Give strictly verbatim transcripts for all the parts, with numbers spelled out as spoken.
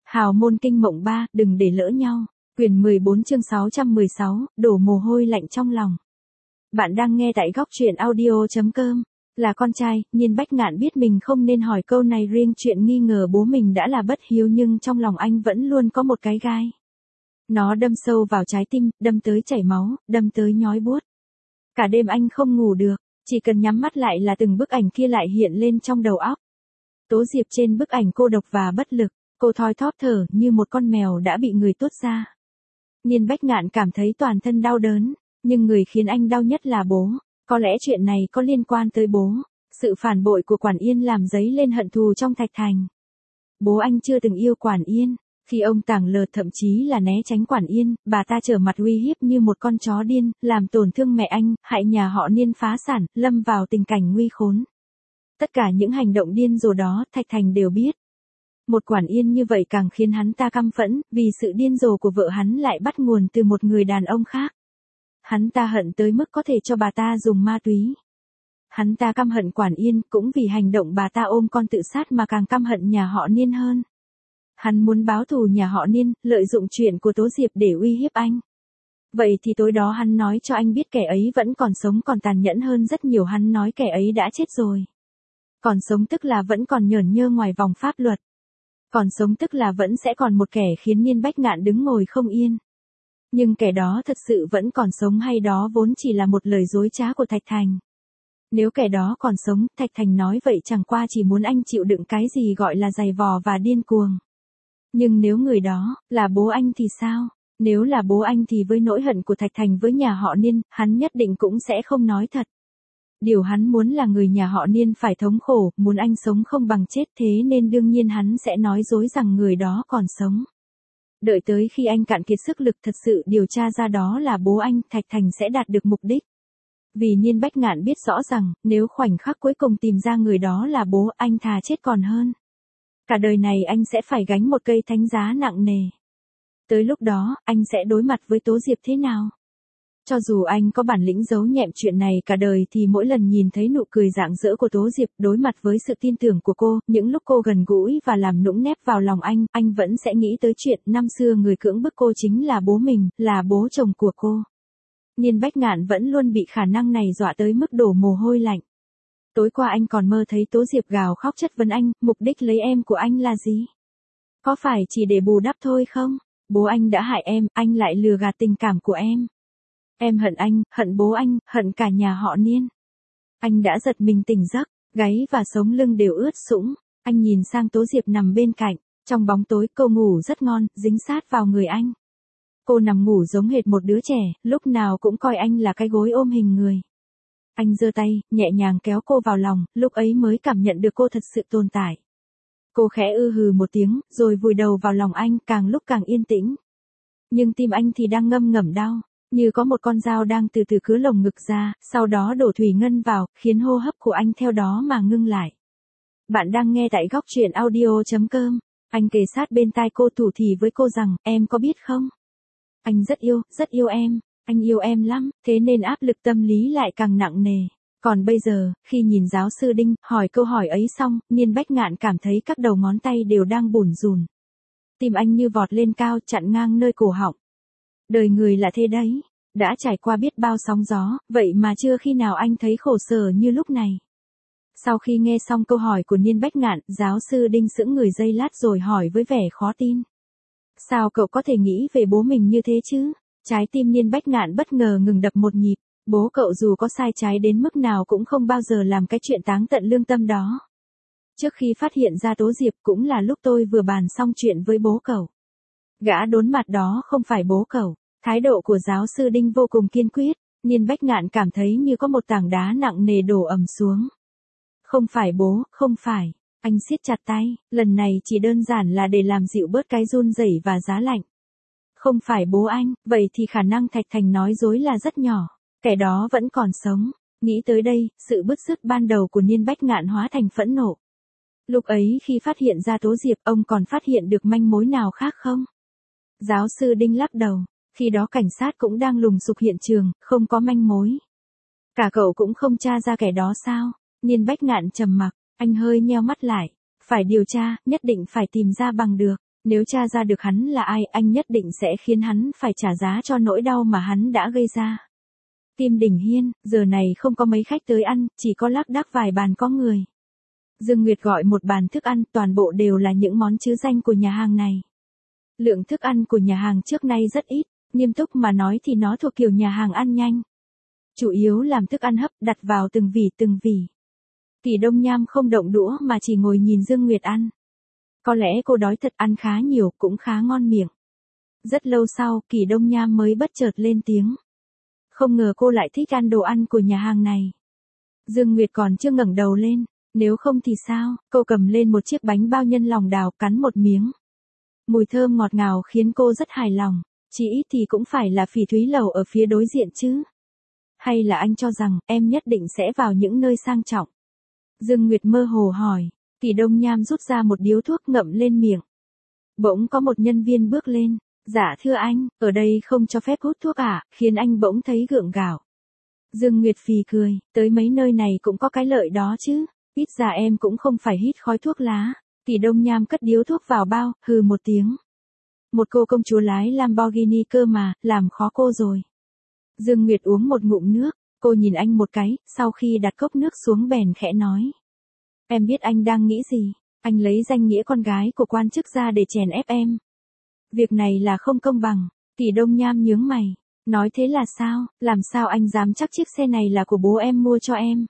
Hào môn kinh mộng ba, đừng để lỡ nhau. Quyển mười bốn chương sáu trăm mười sáu, đổ mồ hôi lạnh trong lòng. Bạn đang nghe tại góc truyện audio chấm com. Là con trai, Nhiên Bách Ngạn biết mình không nên hỏi câu này riêng chuyện nghi ngờ bố mình đã là bất hiếu, nhưng trong lòng anh vẫn luôn có một cái gai. Nó đâm sâu vào trái tim, đâm tới chảy máu, đâm tới nhói buốt. Cả đêm anh không ngủ được, chỉ cần nhắm mắt lại là từng bức ảnh kia lại hiện lên trong đầu óc. Tố Diệp trên bức ảnh cô độc và bất lực, cô thoi thóp thở như một con mèo đã bị người tuốt ra. Nhiên Bách Ngạn cảm thấy toàn thân đau đớn, nhưng người khiến anh đau nhất là bố. Có lẽ chuyện này có liên quan tới bố. Sự phản bội của Quản Yên làm dấy lên hận thù trong Thạch Thành. Bố anh chưa từng yêu Quản Yên. Khi ông tàng lờ thậm chí là né tránh Quản Yên, bà ta trở mặt uy hiếp như một con chó điên, làm tổn thương mẹ anh, hại nhà họ Niên phá sản, lâm vào tình cảnh nguy khốn. Tất cả những hành động điên rồ đó, Thạch Thành đều biết. Một Quản Yên như vậy càng khiến hắn ta căm phẫn, vì sự điên rồ của vợ hắn lại bắt nguồn từ một người đàn ông khác. Hắn ta hận tới mức có thể cho bà ta dùng ma túy. Hắn ta căm hận Quản Yên cũng vì hành động bà ta ôm con tự sát mà càng căm hận nhà họ Niên hơn. Hắn muốn báo thù nhà họ Niên, lợi dụng chuyện của Tố Diệp để uy hiếp anh. Vậy thì tối đó hắn nói cho anh biết kẻ ấy vẫn còn sống, còn tàn nhẫn hơn rất nhiều. Hắn nói kẻ ấy đã chết rồi. Còn sống tức là vẫn còn nhởn nhơ ngoài vòng pháp luật. Còn sống tức là vẫn sẽ còn một kẻ khiến Nhiên Bách Ngạn đứng ngồi không yên. Nhưng kẻ đó thật sự vẫn còn sống hay đó vốn chỉ là một lời dối trá của Thạch Thành? Nếu kẻ đó còn sống, Thạch Thành nói vậy chẳng qua chỉ muốn anh chịu đựng cái gì gọi là dày vò và điên cuồng. Nhưng nếu người đó là bố anh thì sao? Nếu là bố anh thì với nỗi hận của Thạch Thành với nhà họ Niên, hắn nhất định cũng sẽ không nói thật. Điều hắn muốn là người nhà họ Niên phải thống khổ, muốn anh sống không bằng chết, thế nên đương nhiên hắn sẽ nói dối rằng người đó còn sống. Đợi tới khi anh cạn kiệt sức lực thật sự điều tra ra đó là bố anh, Thạch Thành sẽ đạt được mục đích. Vì Nhiên Bách Ngạn biết rõ rằng, nếu khoảnh khắc cuối cùng tìm ra người đó là bố, anh thà chết còn hơn. Cả đời này anh sẽ phải gánh một cây thánh giá nặng nề. Tới lúc đó, anh sẽ đối mặt với Tố Diệp thế nào? Cho dù anh có bản lĩnh giấu nhẹm chuyện này cả đời thì mỗi lần nhìn thấy nụ cười rạng rỡ của Tố Diệp, đối mặt với sự tin tưởng của cô, những lúc cô gần gũi và làm nũng nép vào lòng anh, anh vẫn sẽ nghĩ tới chuyện năm xưa người cưỡng bức cô chính là bố mình, là bố chồng của cô. Nhiên Bách Ngạn vẫn luôn bị khả năng này dọa tới mức đổ mồ hôi lạnh. Tối qua anh còn mơ thấy Tố Diệp gào khóc chất vấn anh, mục đích lấy em của anh là gì? Có phải chỉ để bù đắp thôi không? Bố anh đã hại em, anh lại lừa gạt tình cảm của em. Em hận anh, hận bố anh, hận cả nhà họ Niên. Anh đã giật mình tỉnh giấc, gáy và sống lưng đều ướt sũng. Anh nhìn sang Tố Diệp nằm bên cạnh. Trong bóng tối cô ngủ rất ngon, dính sát vào người anh. Cô nằm ngủ giống hệt một đứa trẻ, lúc nào cũng coi anh là cái gối ôm hình người. Anh giơ tay, nhẹ nhàng kéo cô vào lòng, lúc ấy mới cảm nhận được cô thật sự tồn tại. Cô khẽ ư hừ một tiếng, rồi vùi đầu vào lòng anh, càng lúc càng yên tĩnh. Nhưng tim anh thì đang ngâm ngẩm đau, như có một con dao đang từ từ cứa lồng ngực ra, sau đó đổ thủy ngân vào, khiến hô hấp của anh theo đó mà ngưng lại. Bạn đang nghe tại góc truyện audio chấm com. Anh kề sát bên tai cô thủ thỉ với cô rằng, em có biết không? Anh rất yêu, rất yêu em. Anh yêu em lắm, thế nên áp lực tâm lý lại càng nặng nề. Còn bây giờ, khi nhìn giáo sư Đinh hỏi câu hỏi ấy xong, Nhiên Bách Ngạn cảm thấy các đầu ngón tay đều đang bủn rủn. Tim anh như vọt lên cao, chặn ngang nơi cổ họng. Đời người là thế đấy, đã trải qua biết bao sóng gió, vậy mà chưa khi nào anh thấy khổ sở như lúc này. Sau khi nghe xong câu hỏi của Nhiên Bách Ngạn, giáo sư Đinh sững người giây lát rồi hỏi với vẻ khó tin. Sao cậu có thể nghĩ về bố mình như thế chứ? Trái tim Nhiên Bách Ngạn bất ngờ ngừng đập một nhịp. Bố cậu dù có sai trái đến mức nào cũng không bao giờ làm cái chuyện táng tận lương tâm đó. Trước khi phát hiện ra Tố Diệp cũng là lúc tôi vừa bàn xong chuyện với bố cậu. Gã đốn mặt đó không phải bố cậu. Thái độ của giáo sư Đinh vô cùng kiên quyết. Nhiên Bách Ngạn cảm thấy như có một tảng đá nặng nề đổ ầm xuống. Không phải bố, không phải. Anh siết chặt tay, lần này chỉ đơn giản là để làm dịu bớt cái run rẩy và giá lạnh. Không phải bố anh, vậy thì khả năng Thạch Thành nói dối là rất nhỏ. Kẻ đó vẫn còn sống. Nghĩ tới đây, sự bứt rứt ban đầu của Nhiên Bách Ngạn hóa thành phẫn nộ. Lúc ấy khi phát hiện ra Tố Diệp, ông còn phát hiện được manh mối nào khác không? Giáo sư Đinh lắc đầu. Khi đó cảnh sát cũng đang lùng sục hiện trường, không có manh mối. Cả cậu cũng không tra ra kẻ đó sao? Nhiên Bách Ngạn trầm mặc, anh hơi nheo mắt lại. Phải điều tra, nhất định phải tìm ra bằng được. Nếu tra ra được hắn là ai, anh nhất định sẽ khiến hắn phải trả giá cho nỗi đau mà hắn đã gây ra. Kim Đình Hiên, giờ này không có mấy khách tới ăn, chỉ có lác đác vài bàn có người. Dương Nguyệt gọi một bàn thức ăn, toàn bộ đều là những món chữ danh của nhà hàng này. Lượng thức ăn của nhà hàng trước nay rất ít, nghiêm túc mà nói thì nó thuộc kiểu nhà hàng ăn nhanh. Chủ yếu làm thức ăn hấp, đặt vào từng vỉ từng vỉ. Kỳ Đông Nham không động đũa mà chỉ ngồi nhìn Dương Nguyệt ăn. Có lẽ cô đói thật, ăn khá nhiều, cũng khá ngon miệng. Rất lâu sau, Kỳ Đông Nham mới bất chợt lên tiếng. Không ngờ cô lại thích ăn đồ ăn của nhà hàng này. Dương Nguyệt còn chưa ngẩng đầu lên, nếu không thì sao, cô cầm lên một chiếc bánh bao nhân lòng đào cắn một miếng. Mùi thơm ngọt ngào khiến cô rất hài lòng, chỉ ít thì cũng phải là Phỉ Thúy Lầu ở phía đối diện chứ. Hay là anh cho rằng em nhất định sẽ vào những nơi sang trọng? Dương Nguyệt mơ hồ hỏi. Kỳ Đông Nham rút ra một điếu thuốc ngậm lên miệng. Bỗng có một nhân viên bước lên. Dạ thưa anh, ở đây không cho phép hút thuốc à, khiến anh bỗng thấy gượng gạo. Dương Nguyệt phì cười, tới mấy nơi này cũng có cái lợi đó chứ, ít ra em cũng không phải hít khói thuốc lá. Kỳ Đông Nham cất điếu thuốc vào bao, hừ một tiếng. Một cô công chúa lái Lamborghini cơ mà, làm khó cô rồi. Dương Nguyệt uống một ngụm nước, cô nhìn anh một cái, sau khi đặt cốc nước xuống bèn khẽ nói. Em biết anh đang nghĩ gì, anh lấy danh nghĩa con gái của quan chức ra để chèn ép em. Việc này là không công bằng. Kỳ Đông Nham nhướng mày, nói thế là sao, làm sao anh dám chắc chiếc xe này là của bố em mua cho em?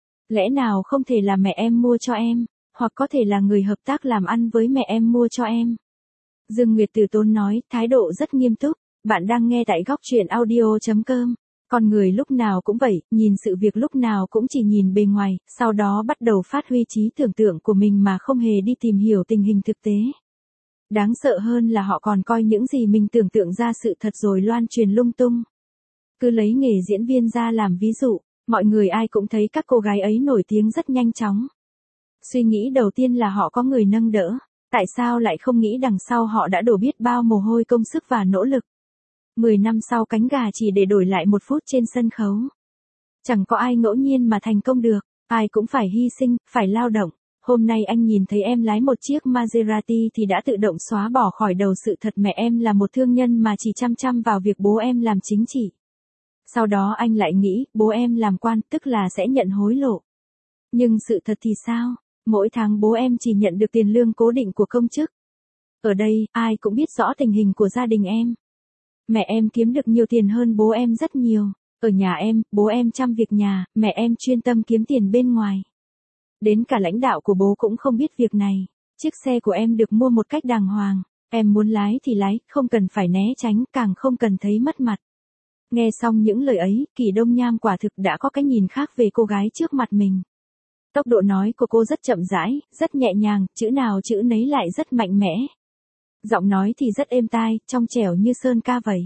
Lẽ nào không thể là mẹ em mua cho em, hoặc có thể là người hợp tác làm ăn với mẹ em mua cho em? Dương Nguyệt từ tốn nói, thái độ rất nghiêm túc. Bạn đang nghe tại góc truyện audio chấm com. Con người lúc nào cũng vậy, nhìn sự việc lúc nào cũng chỉ nhìn bề ngoài, sau đó bắt đầu phát huy trí tưởng tượng của mình mà không hề đi tìm hiểu tình hình thực tế. Đáng sợ hơn là họ còn coi những gì mình tưởng tượng ra sự thật rồi loan truyền lung tung. Cứ lấy nghề diễn viên ra làm ví dụ, mọi người ai cũng thấy các cô gái ấy nổi tiếng rất nhanh chóng. Suy nghĩ đầu tiên là họ có người nâng đỡ, tại sao lại không nghĩ đằng sau họ đã đổ biết bao mồ hôi công sức và nỗ lực. Mười năm sau cánh gà chỉ để đổi lại một phút trên sân khấu. Chẳng có ai ngẫu nhiên mà thành công được, ai cũng phải hy sinh, phải lao động. Hôm nay anh nhìn thấy em lái một chiếc Maserati thì đã tự động xóa bỏ khỏi đầu sự thật mẹ em là một thương nhân mà chỉ chăm chăm vào việc bố em làm chính trị. Sau đó anh lại nghĩ bố em làm quan tức là sẽ nhận hối lộ. Nhưng sự thật thì sao? Mỗi tháng bố em chỉ nhận được tiền lương cố định của công chức. Ở đây, ai cũng biết rõ tình hình của gia đình em. Mẹ em kiếm được nhiều tiền hơn bố em rất nhiều. Ở nhà em, bố em chăm việc nhà, mẹ em chuyên tâm kiếm tiền bên ngoài. Đến cả lãnh đạo của bố cũng không biết việc này. Chiếc xe của em được mua một cách đàng hoàng. Em muốn lái thì lái, không cần phải né tránh, càng không cần thấy mất mặt. Nghe xong những lời ấy, Kỳ Đông Nham quả thực đã có cái nhìn khác về cô gái trước mặt mình. Tốc độ nói của cô rất chậm rãi, rất nhẹ nhàng, chữ nào chữ nấy lại rất mạnh mẽ. Giọng nói thì rất êm tai, trong trẻo như sơn ca vậy.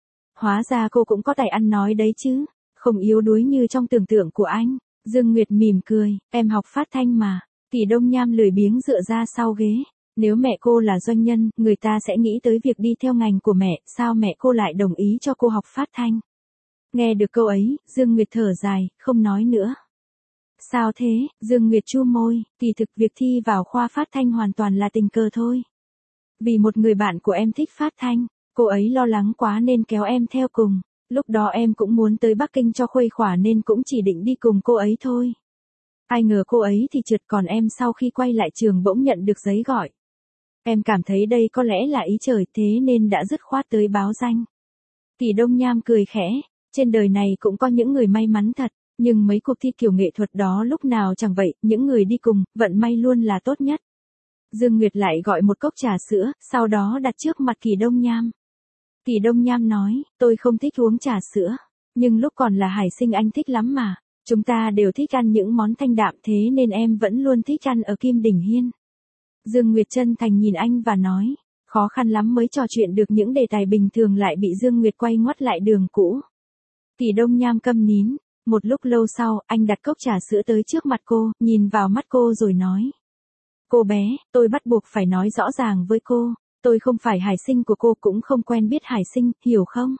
Hóa ra cô cũng có tài ăn nói đấy chứ, không yếu đuối như trong tưởng tượng của anh. Dương Nguyệt mỉm cười, em học phát thanh mà. Kỳ Đông Nham lười biếng dựa ra sau ghế. Nếu mẹ cô là doanh nhân, người ta sẽ nghĩ tới việc đi theo ngành của mẹ, sao mẹ cô lại đồng ý cho cô học phát thanh? Nghe được câu ấy, Dương Nguyệt thở dài, không nói nữa. Sao thế? Dương Nguyệt chu môi, kỳ thực việc thi vào khoa phát thanh hoàn toàn là tình cờ thôi. Vì một người bạn của em thích phát thanh, cô ấy lo lắng quá nên kéo em theo cùng. Lúc đó em cũng muốn tới Bắc Kinh cho khuây khỏa nên cũng chỉ định đi cùng cô ấy thôi. Ai ngờ cô ấy thì trượt, còn em sau khi quay lại trường bỗng nhận được giấy gọi. Em cảm thấy đây có lẽ là ý trời, thế nên đã dứt khoát tới báo danh. Kỳ Đông Nham cười khẽ, trên đời này cũng có những người may mắn thật, nhưng mấy cuộc thi kiểu nghệ thuật đó lúc nào chẳng vậy, những người đi cùng, vận may luôn là tốt nhất. Dương Nguyệt lại gọi một cốc trà sữa, sau đó đặt trước mặt Kỳ Đông Nham. Kỳ Đông Nham nói, tôi không thích uống trà sữa, nhưng lúc còn là hải sinh anh thích lắm mà. Chúng ta đều thích ăn những món thanh đạm, thế nên em vẫn luôn thích ăn ở Kim Đình Hiên. Dương Nguyệt chân thành nhìn anh và nói, khó khăn lắm mới trò chuyện được những đề tài bình thường lại bị Dương Nguyệt quay ngoắt lại đường cũ. Kỳ Đông Nham câm nín, một lúc lâu sau, anh đặt cốc trà sữa tới trước mặt cô, nhìn vào mắt cô rồi nói. Cô bé, tôi bắt buộc phải nói rõ ràng với cô, tôi không phải hải sinh của cô, cũng không quen biết hải sinh, hiểu không?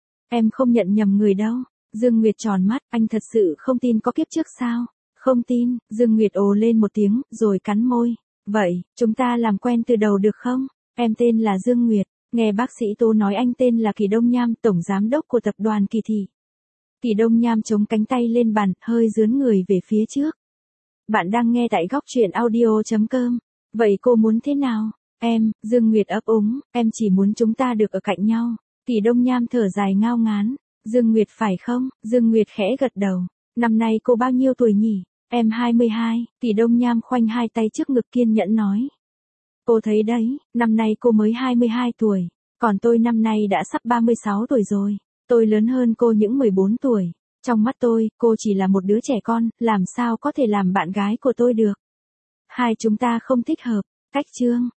Em không nhận nhầm người đâu. Dương Nguyệt tròn mắt, anh thật sự không tin có kiếp trước sao? Không tin, Dương Nguyệt ồ lên một tiếng, rồi cắn môi. Vậy, chúng ta làm quen từ đầu được không? Em tên là Dương Nguyệt, nghe bác sĩ Tô nói anh tên là Kỳ Đông Nham, tổng giám đốc của tập đoàn Kỳ Thị. Kỳ Đông Nham chống cánh tay lên bàn, hơi dướn người về phía trước. Bạn đang nghe tại góc truyện audio.com. Vậy cô muốn thế nào? Em, Dương Nguyệt ấp úng, em chỉ muốn chúng ta được ở cạnh nhau. Kỳ Đông Nham thở dài ngao ngán. Dương Nguyệt phải không? Dương Nguyệt khẽ gật đầu. Năm nay cô bao nhiêu tuổi nhỉ? Em hai mươi hai, Kỳ Đông Nham khoanh hai tay trước ngực kiên nhẫn nói. Cô thấy đấy, năm nay cô mới hai mươi hai tuổi, còn tôi năm nay đã sắp ba mươi sáu tuổi rồi. Tôi lớn hơn cô những mười bốn tuổi. Trong mắt tôi, cô chỉ là một đứa trẻ con, làm sao có thể làm bạn gái của tôi được. Hai chúng ta không thích hợp. Cách chương.